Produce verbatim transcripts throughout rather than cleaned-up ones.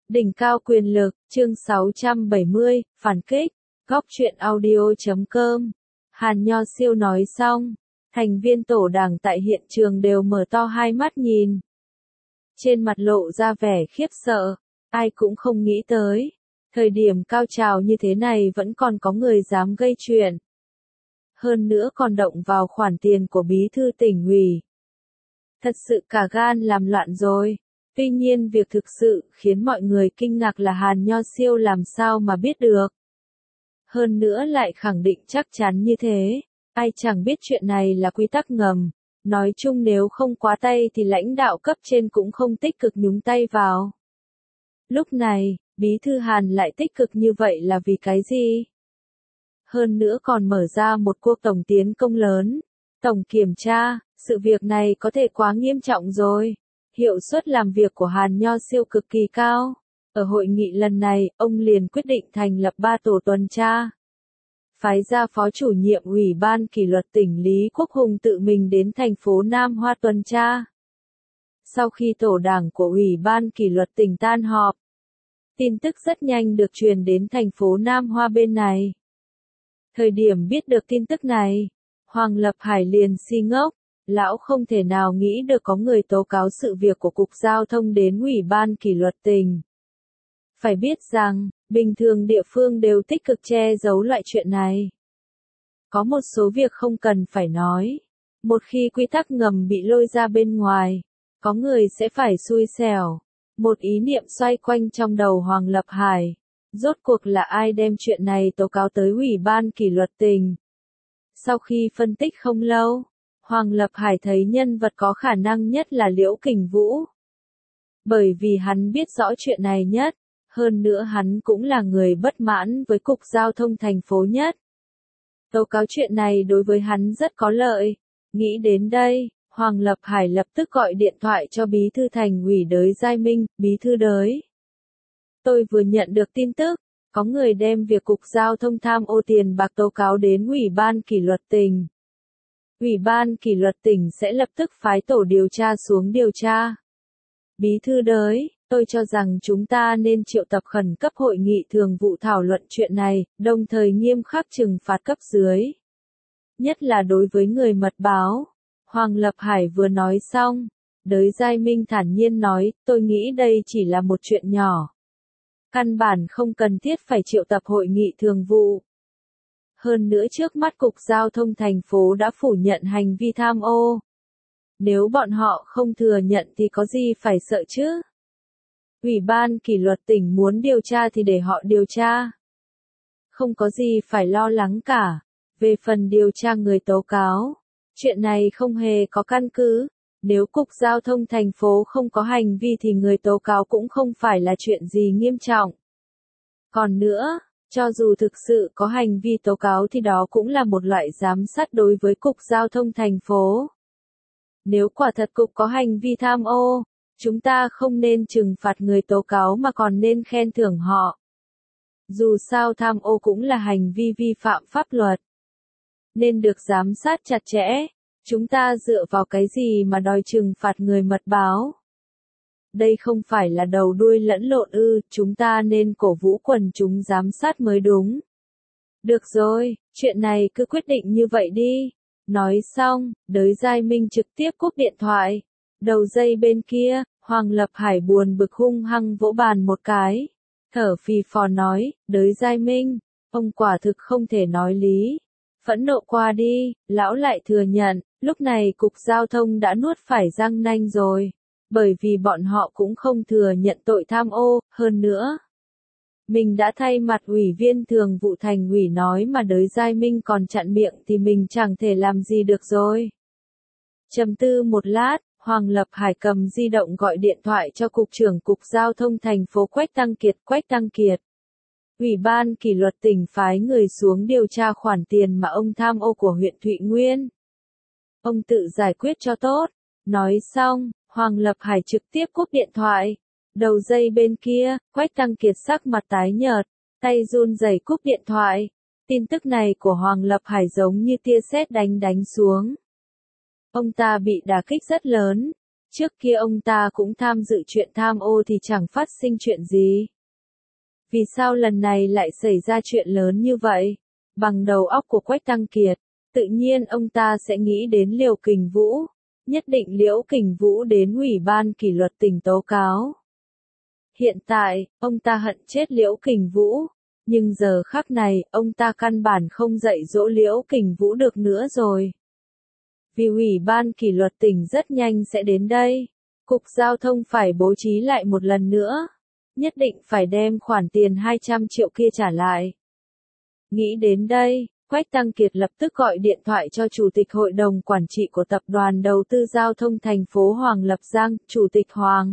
Đỉnh cao quyền lực, chương sáu trăm bảy mươi, phản kích, góc truyện audio chấm com. Hàn Nho Siêu nói xong, thành viên tổ đảng tại hiện trường đều mở to hai mắt nhìn. Trên mặt lộ ra vẻ khiếp sợ, ai cũng không nghĩ tới. Thời điểm cao trào như thế này vẫn còn có người dám gây chuyện. Hơn nữa còn động vào khoản tiền của bí thư tỉnh ủy. Thật sự cả gan làm loạn rồi. Tuy nhiên việc thực sự khiến mọi người kinh ngạc là Hàn Nho Siêu làm sao mà biết được. Hơn nữa lại khẳng định chắc chắn như thế. Ai chẳng biết chuyện này là quy tắc ngầm. Nói chung nếu không quá tay thì lãnh đạo cấp trên cũng không tích cực nhúng tay vào. Lúc này, bí thư Hàn lại tích cực như vậy là vì cái gì? Hơn nữa còn mở ra một cuộc tổng tiến công lớn. Tổng kiểm tra, sự việc này có thể quá nghiêm trọng rồi. Hiệu suất làm việc của Hàn Nho Siêu cực kỳ cao. Ở hội nghị lần này, ông liền quyết định thành lập ba tổ tuần tra. Phái ra phó chủ nhiệm Ủy ban kỷ luật tỉnh Lý Quốc Hùng tự mình đến thành phố Nam Hoa tuần tra. Sau khi tổ đảng của Ủy ban kỷ luật tỉnh tan họp, tin tức rất nhanh được truyền đến thành phố Nam Hoa bên này. Thời điểm biết được tin tức này, Hoàng Lập Hải liền si ngốc. Lão không thể nào nghĩ được có người tố cáo sự việc của Cục Giao thông đến Ủy ban kỷ luật tỉnh. Phải biết rằng, bình thường địa phương đều tích cực che giấu loại chuyện này. Có một số việc không cần phải nói. Một khi quy tắc ngầm bị lôi ra bên ngoài, có người sẽ phải xui xẻo. Một ý niệm xoay quanh trong đầu Hoàng Lập Hải. Rốt cuộc là ai đem chuyện này tố cáo tới Ủy ban kỷ luật tỉnh? Sau khi phân tích không lâu, Hoàng Lập Hải thấy nhân vật có khả năng nhất là Liễu Kình Vũ. Bởi vì hắn biết rõ chuyện này nhất, hơn nữa hắn cũng là người bất mãn với Cục Giao thông thành phố nhất. Tố cáo chuyện này đối với hắn rất có lợi. Nghĩ đến đây, Hoàng Lập Hải lập tức gọi điện thoại cho bí thư thành ủy Đới Giai Minh, bí thư Đới. Tôi vừa nhận được tin tức, có người đem việc Cục Giao thông tham ô tiền bạc tố cáo đến Ủy ban kỷ luật tỉnh. Ủy ban kỷ luật tỉnh sẽ lập tức phái tổ điều tra xuống điều tra. Bí thư Đới, tôi cho rằng chúng ta nên triệu tập khẩn cấp hội nghị thường vụ thảo luận chuyện này, đồng thời nghiêm khắc trừng phạt cấp dưới. Nhất là đối với người mật báo. Hoàng Lập Hải vừa nói xong, Đới Giai Minh thản nhiên nói, tôi nghĩ đây chỉ là một chuyện nhỏ. Căn bản không cần thiết phải triệu tập hội nghị thường vụ. Hơn nữa trước mắt Cục Giao thông thành phố đã phủ nhận hành vi tham ô. Nếu bọn họ không thừa nhận thì có gì phải sợ chứ? Ủy ban kỷ luật tỉnh muốn điều tra thì để họ điều tra. Không có gì phải lo lắng cả. Về phần điều tra người tố cáo, chuyện này không hề có căn cứ. Nếu Cục Giao thông thành phố không có hành vi thì người tố cáo cũng không phải là chuyện gì nghiêm trọng. Còn nữa, cho dù thực sự có hành vi tố cáo thì đó cũng là một loại giám sát đối với Cục Giao thông thành phố. Nếu quả thật Cục có hành vi tham ô, chúng ta không nên trừng phạt người tố cáo mà còn nên khen thưởng họ. Dù sao tham ô cũng là hành vi vi phạm pháp luật, nên được giám sát chặt chẽ. Chúng ta dựa vào cái gì mà đòi trừng phạt người mật báo? Đây không phải là đầu đuôi lẫn lộn ư, chúng ta nên cổ vũ quần chúng giám sát mới đúng. Được rồi, chuyện này cứ quyết định như vậy đi. Nói xong, Đới Giai Minh trực tiếp cúp điện thoại. Đầu dây bên kia, Hoàng Lập Hải buồn bực hung hăng vỗ bàn một cái. Thở phì phò nói, Đới Giai Minh, ông quả thực không thể nói lý. Phẫn nộ qua đi, lão lại thừa nhận, lúc này Cục Giao thông đã nuốt phải răng nanh rồi. Bởi vì bọn họ cũng không thừa nhận tội tham ô, hơn nữa. Mình đã thay mặt Ủy viên thường vụ thành ủy nói mà Đới Giai Minh còn chặn miệng thì mình chẳng thể làm gì được rồi. Trầm tư một lát, Hoàng Lập Hải cầm di động gọi điện thoại cho Cục trưởng Cục Giao thông thành phố Quách Tăng Kiệt. Quách Tăng Kiệt, Ủy ban kỷ luật tỉnh phái người xuống điều tra khoản tiền mà ông tham ô của huyện Thụy Nguyên. Ông tự giải quyết cho tốt. Nói xong, Hoàng Lập Hải trực tiếp cúp điện thoại. Đầu dây bên kia, Quách Tăng Kiệt sắc mặt tái nhợt, tay run rẩy cúp điện thoại. Tin tức này của Hoàng Lập Hải giống như tia sét đánh đánh xuống. Ông ta bị đả kích rất lớn. Trước kia ông ta cũng tham dự chuyện tham ô thì chẳng phát sinh chuyện gì. Vì sao lần này lại xảy ra chuyện lớn như vậy? Bằng đầu óc của Quách Tăng Kiệt, tự nhiên ông ta sẽ nghĩ đến Liễu Kình Vũ. Nhất định Liễu Kình Vũ đến Ủy ban kỷ luật tỉnh tố cáo. Hiện tại, ông ta hận chết Liễu Kình Vũ. Nhưng giờ khắc này, ông ta căn bản không dạy dỗ Liễu Kình Vũ được nữa rồi. Vì Ủy ban kỷ luật tỉnh rất nhanh sẽ đến đây. Cục Giao thông phải bố trí lại một lần nữa. Nhất định phải đem khoản tiền hai trăm triệu kia trả lại. Nghĩ đến đây, Quách Tăng Kiệt lập tức gọi điện thoại cho Chủ tịch Hội đồng Quản trị của Tập đoàn Đầu tư Giao thông thành phố Hoàng Lập Giang, Chủ tịch Hoàng.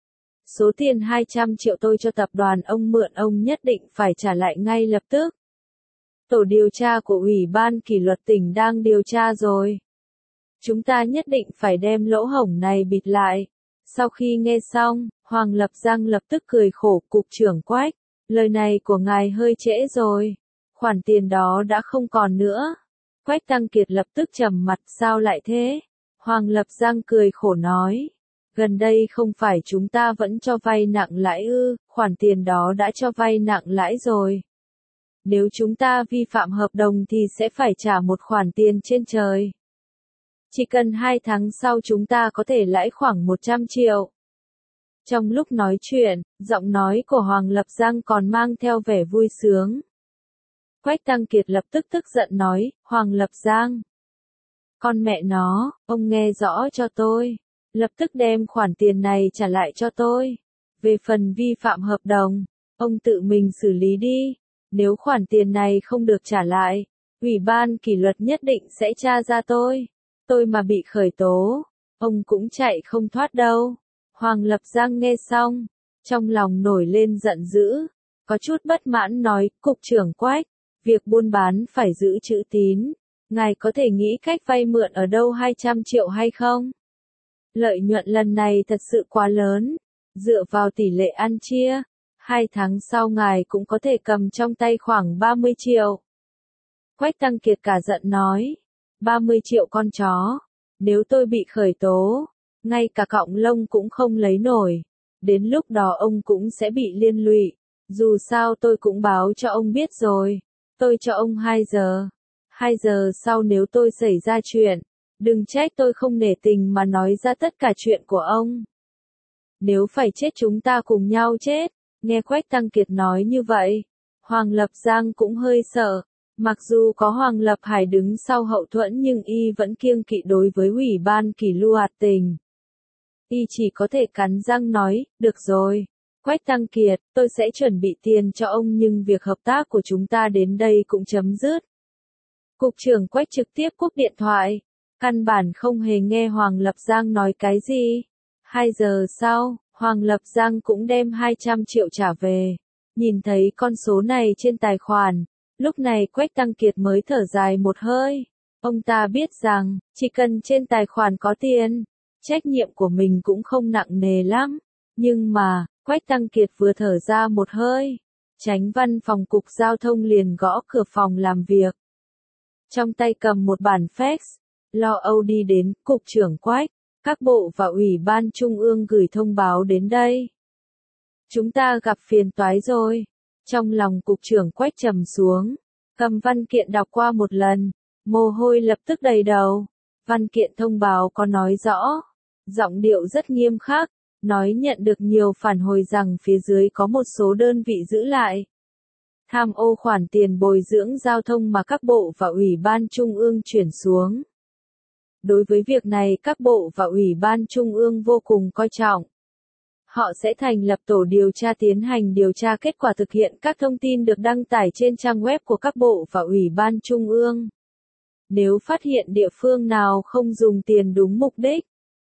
Số tiền hai trăm triệu tôi cho tập đoàn ông mượn ông nhất định phải trả lại ngay lập tức. Tổ điều tra của Ủy ban kỷ luật tỉnh đang điều tra rồi. Chúng ta nhất định phải đem lỗ hổng này bịt lại. Sau khi nghe xong, Hoàng Lập Giang lập tức cười khổ, Cục trưởng Quách, lời này của ngài hơi trễ rồi. Khoản tiền đó đã không còn nữa. Quách Tăng Kiệt lập tức trầm mặt, sao lại thế? Hoàng Lập Giang cười khổ nói. Gần đây không phải chúng ta vẫn cho vay nặng lãi ư, khoản tiền đó đã cho vay nặng lãi rồi. Nếu chúng ta vi phạm hợp đồng thì sẽ phải trả một khoản tiền trên trời. Chỉ cần hai tháng sau chúng ta có thể lãi khoảng một trăm triệu. Trong lúc nói chuyện, giọng nói của Hoàng Lập Giang còn mang theo vẻ vui sướng. Quách Tăng Kiệt lập tức tức giận nói, Hoàng Lập Giang. Con mẹ nó, ông nghe rõ cho tôi. Lập tức đem khoản tiền này trả lại cho tôi. Về phần vi phạm hợp đồng, ông tự mình xử lý đi. Nếu khoản tiền này không được trả lại, Ủy ban kỷ luật nhất định sẽ tra ra tôi. Tôi mà bị khởi tố, ông cũng chạy không thoát đâu. Hoàng Lập Giang nghe xong, trong lòng nổi lên giận dữ, có chút bất mãn nói, Cục trưởng Quách, việc buôn bán phải giữ chữ tín. Ngài có thể nghĩ cách vay mượn ở đâu hai trăm triệu hay không? Lợi nhuận lần này thật sự quá lớn, dựa vào tỷ lệ ăn chia, hai tháng sau ngài cũng có thể cầm trong tay khoảng ba mươi triệu. Quách Tăng Kiệt cả giận nói, ba mươi triệu con chó, nếu tôi bị khởi tố, ngay cả cọng lông cũng không lấy nổi, đến lúc đó ông cũng sẽ bị liên lụy, dù sao tôi cũng báo cho ông biết rồi, tôi cho ông hai giờ, hai giờ sau nếu tôi xảy ra chuyện, đừng trách tôi không nể tình mà nói ra tất cả chuyện của ông. Nếu phải chết chúng ta cùng nhau chết, nghe Quách Tăng Kiệt nói như vậy, Hoàng Lập Giang cũng hơi sợ. Mặc dù có Hoàng Lập Hải đứng sau hậu thuẫn nhưng y vẫn kiêng kỵ đối với Ủy ban kỷ luật tỉnh. Y chỉ có thể cắn răng nói, được rồi, Quách Tăng Kiệt, tôi sẽ chuẩn bị tiền cho ông nhưng việc hợp tác của chúng ta đến đây cũng chấm dứt. Cục trưởng Quách trực tiếp cúp điện thoại, căn bản không hề nghe Hoàng Lập Giang nói cái gì. Hai giờ sau, Hoàng Lập Giang cũng đem hai trăm triệu trả về. Nhìn thấy con số này trên tài khoản. Lúc này Quách Tăng Kiệt mới thở dài một hơi. Ông ta biết rằng, chỉ cần trên tài khoản có tiền, trách nhiệm của mình cũng không nặng nề lắm. Nhưng mà, Quách Tăng Kiệt vừa thở ra một hơi, Chánh văn phòng Cục Giao thông liền gõ cửa phòng làm việc. Trong tay cầm một bản fax, lo âu đi đến, Cục trưởng Quách, các bộ và Ủy ban Trung ương gửi thông báo đến đây. Chúng ta gặp phiền toái rồi. Trong lòng Cục trưởng Quách trầm xuống, cầm văn kiện đọc qua một lần, mồ hôi lập tức đầy đầu. Văn kiện thông báo có nói rõ, giọng điệu rất nghiêm khắc, nói nhận được nhiều phản hồi rằng phía dưới có một số đơn vị giữ lại. Tham ô khoản tiền bồi dưỡng giao thông mà các bộ và Ủy ban Trung ương chuyển xuống. Đối với việc này các bộ và Ủy ban Trung ương vô cùng coi trọng. Họ sẽ thành lập tổ điều tra tiến hành điều tra kết quả thực hiện các thông tin được đăng tải trên trang web của các bộ và Ủy ban Trung ương. Nếu phát hiện địa phương nào không dùng tiền đúng mục đích,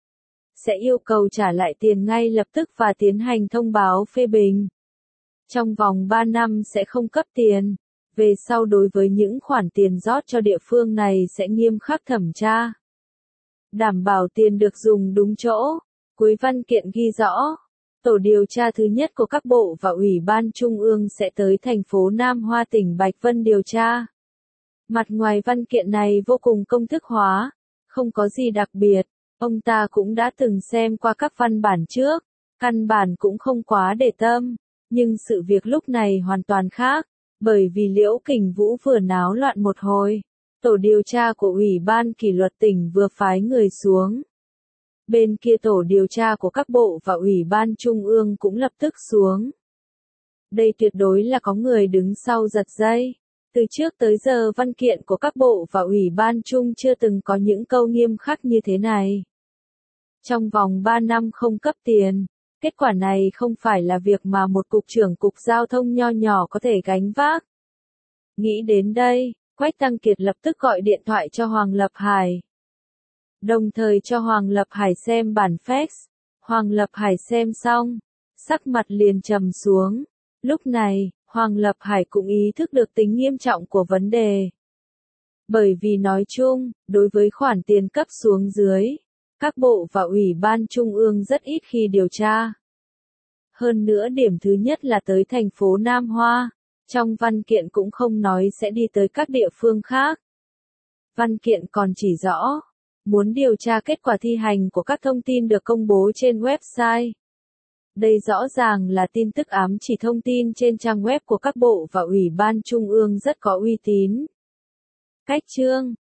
sẽ yêu cầu trả lại tiền ngay lập tức và tiến hành thông báo phê bình. Trong vòng ba năm sẽ không cấp tiền. Về sau đối với những khoản tiền rót cho địa phương này sẽ nghiêm khắc thẩm tra. Đảm bảo tiền được dùng đúng chỗ. Cuối văn kiện ghi rõ. Tổ điều tra thứ nhất của các bộ và Ủy ban Trung ương sẽ tới thành phố Nam Hoa tỉnh Bạch Vân điều tra. Mặt ngoài văn kiện này vô cùng công thức hóa, không có gì đặc biệt. Ông ta cũng đã từng xem qua các văn bản trước, căn bản cũng không quá để tâm, nhưng sự việc lúc này hoàn toàn khác, bởi vì Liễu Kình Vũ vừa náo loạn một hồi, tổ điều tra của Ủy ban kỷ luật tỉnh vừa phái người xuống. Bên kia tổ điều tra của các bộ và Ủy ban Trung ương cũng lập tức xuống. Đây tuyệt đối là có người đứng sau giật dây. Từ trước tới giờ văn kiện của các bộ và Ủy ban Trung chưa từng có những câu nghiêm khắc như thế này. Trong vòng ba năm không cấp tiền, kết quả này không phải là việc mà một cục trưởng cục giao thông nho nhỏ có thể gánh vác. Nghĩ đến đây, Quách Tăng Kiệt lập tức gọi điện thoại cho Hoàng Lập Hải. Đồng thời cho Hoàng Lập Hải xem bản fax. Hoàng Lập Hải xem xong, sắc mặt liền trầm xuống. Lúc này, Hoàng Lập Hải cũng ý thức được tính nghiêm trọng của vấn đề. Bởi vì nói chung, đối với khoản tiền cấp xuống dưới, các bộ và Ủy ban Trung ương rất ít khi điều tra. Hơn nữa điểm thứ nhất là tới thành phố Nam Hoa, trong văn kiện cũng không nói sẽ đi tới các địa phương khác. Văn kiện còn chỉ rõ, muốn điều tra kết quả thi hành của các thông tin được công bố trên website. Đây rõ ràng là tin tức ám chỉ thông tin trên trang web của các bộ và Ủy ban Trung ương rất có uy tín. Cách chương